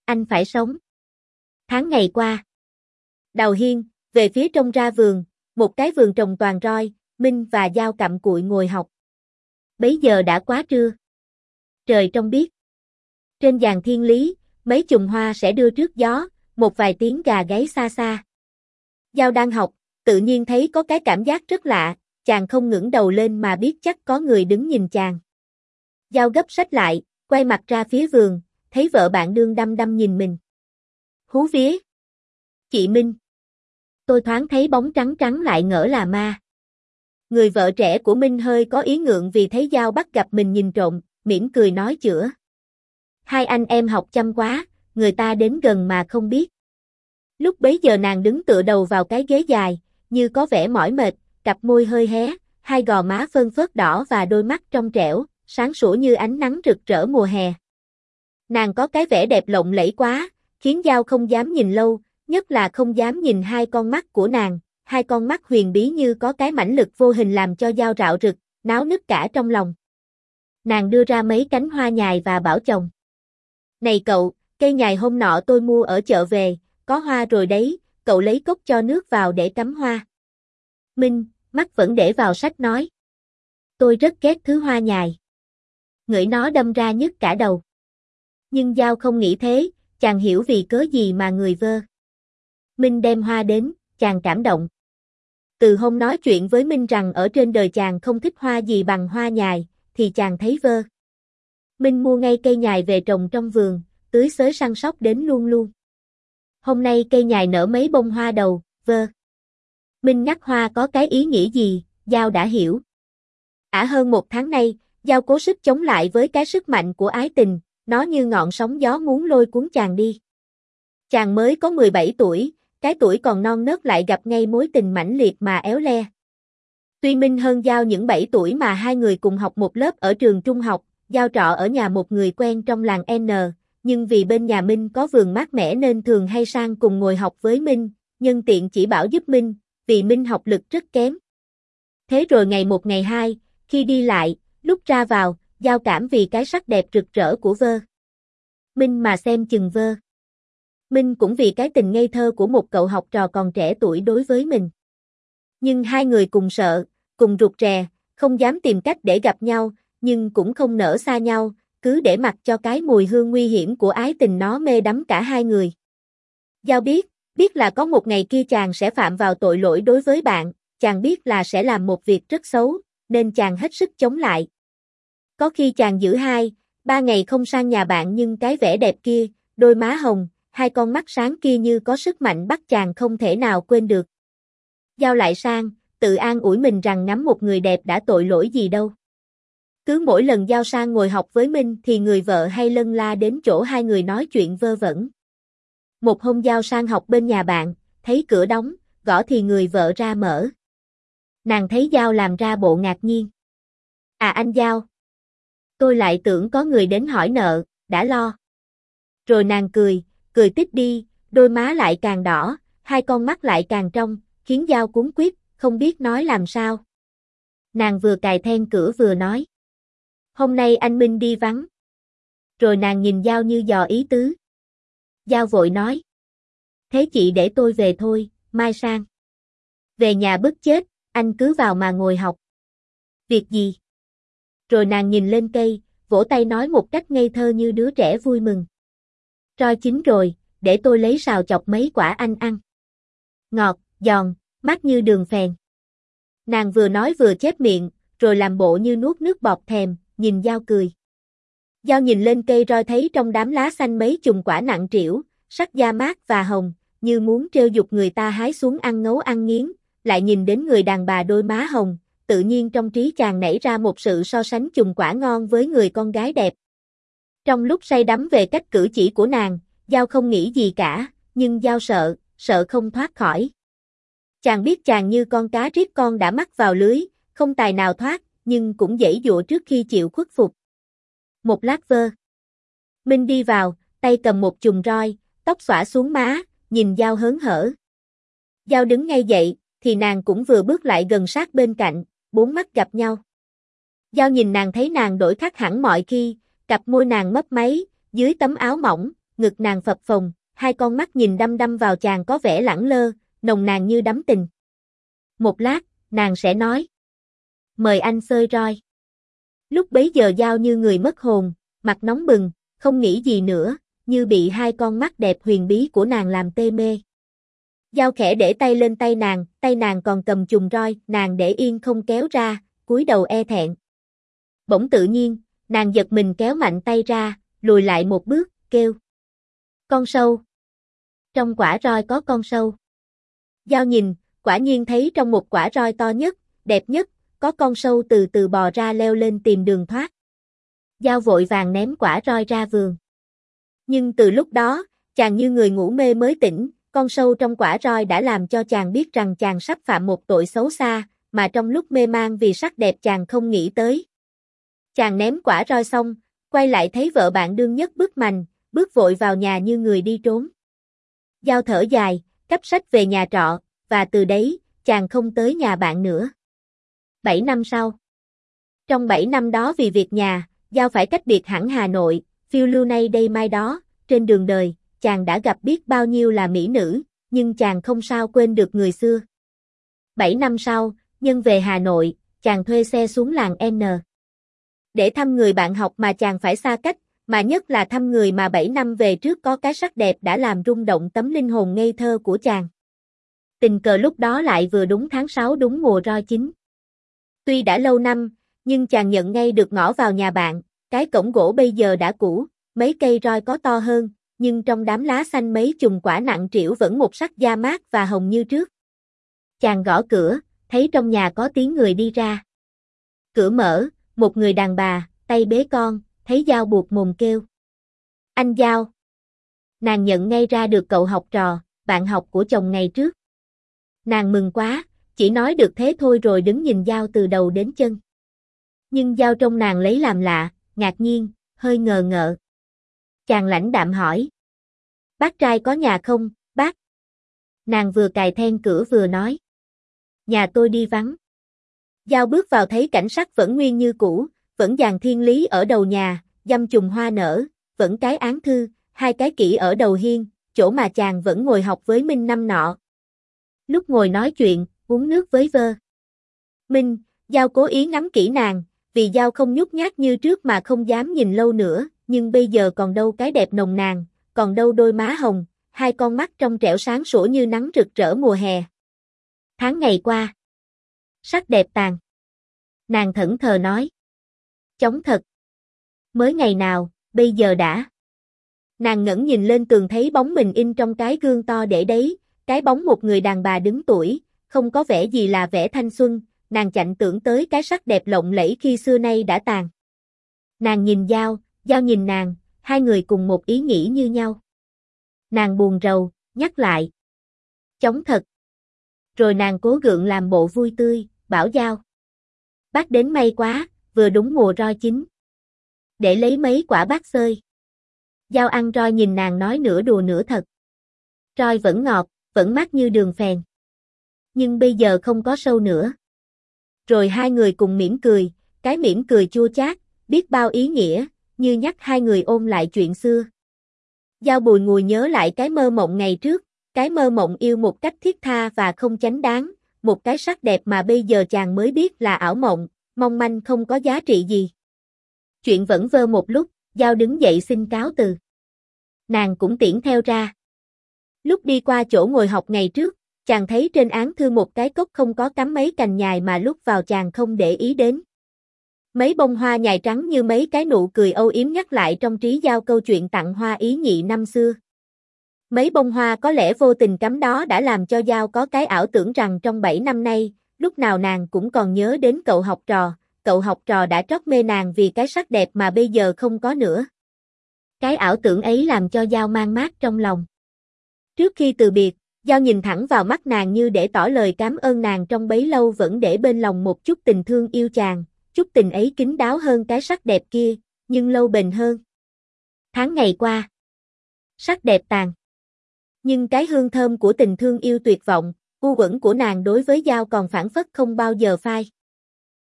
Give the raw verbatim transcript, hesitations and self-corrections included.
anh phải sống. Tháng ngày qua. Đào hiên, về phía trong ra vườn, một cái vườn trồng toàn roi, Minh và Giao cặm cụi ngồi học. Bấy giờ đã quá trưa. Trời trong biếc. Trên giàn thiên lý, mấy chùm hoa sẽ đưa trước gió, một vài tiếng gà gáy xa xa. Giao đang học, tự nhiên thấy có cái cảm giác rất lạ, chàng không ngẩng đầu lên mà biết chắc có người đứng nhìn chàng. Giao gấp sách lại, quay mặt ra phía vườn, thấy vợ bạn đương đăm đăm nhìn mình. Hú vía. Chị Minh. Tôi thoáng thấy bóng trắng trắng lại ngỡ là ma. Người vợ trẻ của Minh hơi có ý ngượng vì thấy Giao bắt gặp mình nhìn trộm, mỉm cười nói chữa. Hai anh em học chăm quá, người ta đến gần mà không biết. Lúc bấy giờ nàng đứng tựa đầu vào cái ghế dài, như có vẻ mỏi mệt, cặp môi hơi hé, hai gò má phơn phớt đỏ và đôi mắt trong trẻo, sáng sủa như ánh nắng rực rỡ mùa hè. Nàng có cái vẻ đẹp lộng lẫy quá, khiến Giao không dám nhìn lâu, nhất là không dám nhìn hai con mắt của nàng, hai con mắt huyền bí như có cái mãnh lực vô hình làm cho Giao rạo rực, náo nức cả trong lòng. Nàng đưa ra mấy cánh hoa nhài và bảo chồng. Này cậu, cây nhài hôm nọ tôi mua ở chợ về, có hoa rồi đấy, cậu lấy cốc cho nước vào để cắm hoa. Minh, mắt vẫn để vào sách nói. Tôi rất ghét thứ hoa nhài. Ngửi nó đâm ra nhức cả đầu. Nhưng Giao không nghĩ thế, chàng hiểu vì cớ gì mà người vơ. Minh đem hoa đến, chàng cảm động. Từ hôm nói chuyện với Minh rằng ở trên đời chàng không thích hoa gì bằng hoa nhài, thì chàng thấy vơ. Minh mua ngay cây nhài về trồng trong vườn, tưới xới săn sóc đến luôn luôn. Hôm nay cây nhài nở mấy bông hoa đầu, vơ. Minh nhắc hoa có cái ý nghĩa gì, Giao đã hiểu. Ả hơn một tháng nay, Giao cố sức chống lại với cái sức mạnh của ái tình, nó như ngọn sóng gió muốn lôi cuốn chàng đi. Chàng mới có mười bảy tuổi, cái tuổi còn non nớt lại gặp ngay mối tình mãnh liệt mà éo le. Tuy Minh hơn Giao những bảy tuổi mà hai người cùng học một lớp ở trường trung học, Giao trọ ở nhà một người quen trong làng N, nhưng vì bên nhà Minh có vườn mát mẻ nên thường hay sang cùng ngồi học với Minh, nhân tiện chỉ bảo giúp Minh, vì Minh học lực rất kém. Thế rồi ngày một ngày hai, khi đi lại, lúc ra vào, Giao cảm vì cái sắc đẹp rực rỡ của vơ. Minh mà xem chừng vơ. Minh cũng vì cái tình ngây thơ của một cậu học trò còn trẻ tuổi đối với mình. Nhưng hai người cùng sợ, cùng rụt rè, không dám tìm cách để gặp nhau, nhưng cũng không nỡ xa nhau, cứ để mặc cho cái mùi hương nguy hiểm của ái tình nó mê đắm cả hai người. Giao biết, biết là có một ngày kia chàng sẽ phạm vào tội lỗi đối với bạn, chàng biết là sẽ làm một việc rất xấu, nên chàng hết sức chống lại. Có khi chàng giữ hai, ba ngày không sang nhà bạn nhưng cái vẻ đẹp kia, đôi má hồng, hai con mắt sáng kia như có sức mạnh bắt chàng không thể nào quên được. Giao lại sang, tự an ủi mình rằng ngắm một người đẹp đã tội lỗi gì đâu. Cứ mỗi lần Giao sang ngồi học với Minh thì người vợ hay lân la đến chỗ hai người nói chuyện vơ vẩn. Một hôm Giao sang học bên nhà bạn, thấy cửa đóng, gõ thì người vợ ra mở. Nàng thấy Giao làm ra bộ ngạc nhiên. À anh Giao. Tôi lại tưởng có người đến hỏi nợ, đã lo. Rồi nàng cười, cười tít đi, đôi má lại càng đỏ, hai con mắt lại càng trong, khiến Giao cuống quýt, không biết nói làm sao. Nàng vừa cài then cửa vừa nói. Hôm nay anh Minh đi vắng. Rồi nàng nhìn Giao như dò ý tứ. Giao vội nói. Thế chị để tôi về thôi, mai sang. Về nhà bức chết, anh cứ vào mà ngồi học. Việc gì? Rồi nàng nhìn lên cây, vỗ tay nói một cách ngây thơ như đứa trẻ vui mừng. Roi chín rồi, để tôi lấy xào chọc mấy quả anh ăn. Ngọt, giòn, mát như đường phèn. Nàng vừa nói vừa chép miệng, rồi làm bộ như nuốt nước bọt thèm, nhìn Giao cười. Giao nhìn lên cây roi thấy trong đám lá xanh mấy chùm quả nặng trĩu, sắc da mát và hồng, như muốn trêu giục người ta hái xuống ăn ngấu ăn nghiến, lại nhìn đến người đàn bà đôi má hồng, tự nhiên trong trí chàng nảy ra một sự so sánh chùm quả ngon với người con gái đẹp. Trong lúc say đắm về cách cử chỉ của nàng, Giao không nghĩ gì cả, nhưng Giao sợ, sợ không thoát khỏi. Chàng biết chàng như con cá riết con đã mắc vào lưới, không tài nào thoát, nhưng cũng giãy giụa trước khi chịu khuất phục. Một lát vơ. Minh đi vào, tay cầm một chùm roi, tóc xõa xuống má, nhìn Giao hớn hở. Giao đứng ngay dậy, thì nàng cũng vừa bước lại gần sát bên cạnh, bốn mắt gặp nhau. Giao nhìn nàng thấy nàng đổi khác hẳn mọi khi, cặp môi nàng mấp máy, dưới tấm áo mỏng, ngực nàng phập phồng, hai con mắt nhìn đăm đăm vào chàng có vẻ lẳng lơ, nồng nàn như đắm tình. Một lát, nàng sẽ nói. Mời anh xơi roi. Lúc bấy giờ Giao như người mất hồn, mặt nóng bừng, không nghĩ gì nữa, như bị hai con mắt đẹp huyền bí của nàng làm tê mê. Giao khẽ để tay lên tay nàng, tay nàng còn cầm chùm roi, nàng để yên không kéo ra, cúi đầu e thẹn. Bỗng tự nhiên, nàng giật mình kéo mạnh tay ra, lùi lại một bước, kêu. Con sâu. Trong quả roi có con sâu. Giao nhìn, quả nhiên thấy trong một quả roi to nhất, đẹp nhất, có con sâu từ từ bò ra leo lên tìm đường thoát. Giao vội vàng ném quả roi ra vườn. Nhưng từ lúc đó, chàng như người ngủ mê mới tỉnh, con sâu trong quả roi đã làm cho chàng biết rằng chàng sắp phạm một tội xấu xa, mà trong lúc mê man vì sắc đẹp chàng không nghĩ tới. Chàng ném quả roi xong, quay lại thấy vợ bạn đương nhất bước mành, bước vội vào nhà như người đi trốn. Giao thở dài, cắp sách về nhà trọ, và từ đấy, chàng không tới nhà bạn nữa. Bảy năm sau. Trong bảy năm đó vì việc nhà, Giao phải cách biệt hẳn Hà Nội, phiêu lưu nay đây mai đó, trên đường đời, chàng đã gặp biết bao nhiêu là mỹ nữ, nhưng chàng không sao quên được người xưa. Bảy năm sau, nhân về Hà Nội, chàng thuê xe xuống làng N. Để thăm người bạn học mà chàng phải xa cách, mà nhất là thăm người mà bảy năm về trước có cái sắc đẹp đã làm rung động tấm linh hồn ngây thơ của chàng. Tình cờ lúc đó lại vừa đúng tháng sáu đúng mùa roi chín. Tuy đã lâu năm, nhưng chàng nhận ngay được ngõ vào nhà bạn, cái cổng gỗ bây giờ đã cũ, mấy cây roi có to hơn, nhưng trong đám lá xanh mấy chùm quả nặng trĩu vẫn một sắc da mát và hồng như trước. Chàng gõ cửa, thấy trong nhà có tiếng người đi ra. Cửa mở, một người đàn bà, tay bế con, thấy Giao buộc mồm kêu. Anh Giao. Nàng nhận ngay ra được cậu học trò, bạn học của chồng ngày trước. Nàng mừng quá, chỉ nói được thế thôi rồi đứng nhìn Giao từ đầu đến chân. Nhưng Giao trông nàng lấy làm lạ, ngạc nhiên, hơi ngờ ngợ. Chàng lãnh đạm hỏi. Bác trai có nhà không, bác? Nàng vừa cài then cửa vừa nói. Nhà tôi đi vắng. Giao bước vào thấy cảnh sắc vẫn nguyên như cũ, vẫn dàn thiên lý ở đầu nhà, dăm chùm hoa nở, vẫn cái án thư, hai cái kỹ ở đầu hiên, chỗ mà chàng vẫn ngồi học với Minh năm nọ. Lúc ngồi nói chuyện, uống nước với vơ. Minh, Giao cố ý ngắm kỹ nàng, vì Giao không nhút nhát như trước mà không dám nhìn lâu nữa, nhưng bây giờ còn đâu cái đẹp nồng nàn, còn đâu đôi má hồng, hai con mắt trong trẻo sáng sủa như nắng rực rỡ mùa hè. Tháng ngày qua. Sắc đẹp tàn. Nàng thẫn thờ nói. Chóng thật. Mới ngày nào, bây giờ đã. Nàng ngẩng nhìn lên tường thấy bóng mình in trong cái gương to để đấy, cái bóng một người đàn bà đứng tuổi, không có vẻ gì là vẻ thanh xuân, nàng chạnh tưởng tới cái sắc đẹp lộng lẫy khi xưa nay đã tàn. Nàng nhìn Giao, Giao nhìn nàng, hai người cùng một ý nghĩ như nhau. Nàng buồn rầu, nhắc lại. Chóng thật. Rồi nàng cố gượng làm bộ vui tươi, bảo Giao. Bác đến may quá, vừa đúng mùa roi chín. Để lấy mấy quả bác xơi. Giao ăn roi nhìn nàng nói nửa đùa nửa thật. Roi vẫn ngọt, vẫn mát như đường phèn. Nhưng bây giờ không có sâu nữa. Rồi hai người cùng mỉm cười, cái mỉm cười chua chát, biết bao ý nghĩa, như nhắc hai người ôn lại chuyện xưa. Giao bùi ngùi nhớ lại cái mơ mộng ngày trước, cái mơ mộng yêu một cách thiết tha và không chánh đáng, một cái sắc đẹp mà bây giờ chàng mới biết là ảo mộng, mong manh không có giá trị gì. Chuyện vẫn vơ một lúc, Giao đứng dậy xin cáo từ. Nàng cũng tiễn theo ra. Lúc đi qua chỗ ngồi học ngày trước, chàng thấy trên án thư một cái cốc không có cắm mấy cành nhài mà lúc vào chàng không để ý đến. Mấy bông hoa nhài trắng như mấy cái nụ cười âu yếm nhắc lại trong trí Giao câu chuyện tặng hoa ý nhị năm xưa. Mấy bông hoa có lẽ vô tình cắm đó đã làm cho Giao có cái ảo tưởng rằng trong bảy năm nay, lúc nào nàng cũng còn nhớ đến cậu học trò, cậu học trò đã trót mê nàng vì cái sắc đẹp mà bây giờ không có nữa. Cái ảo tưởng ấy làm cho Giao mang mát trong lòng. Trước khi từ biệt, Giao nhìn thẳng vào mắt nàng như để tỏ lời cảm ơn nàng trong bấy lâu vẫn để bên lòng một chút tình thương yêu chàng, chút tình ấy kín đáo hơn cái sắc đẹp kia, nhưng lâu bền hơn. Tháng ngày qua. Sắc đẹp tàn. Nhưng cái hương thơm của tình thương yêu tuyệt vọng, u uẩn của nàng đối với Giao còn phảng phất không bao giờ phai.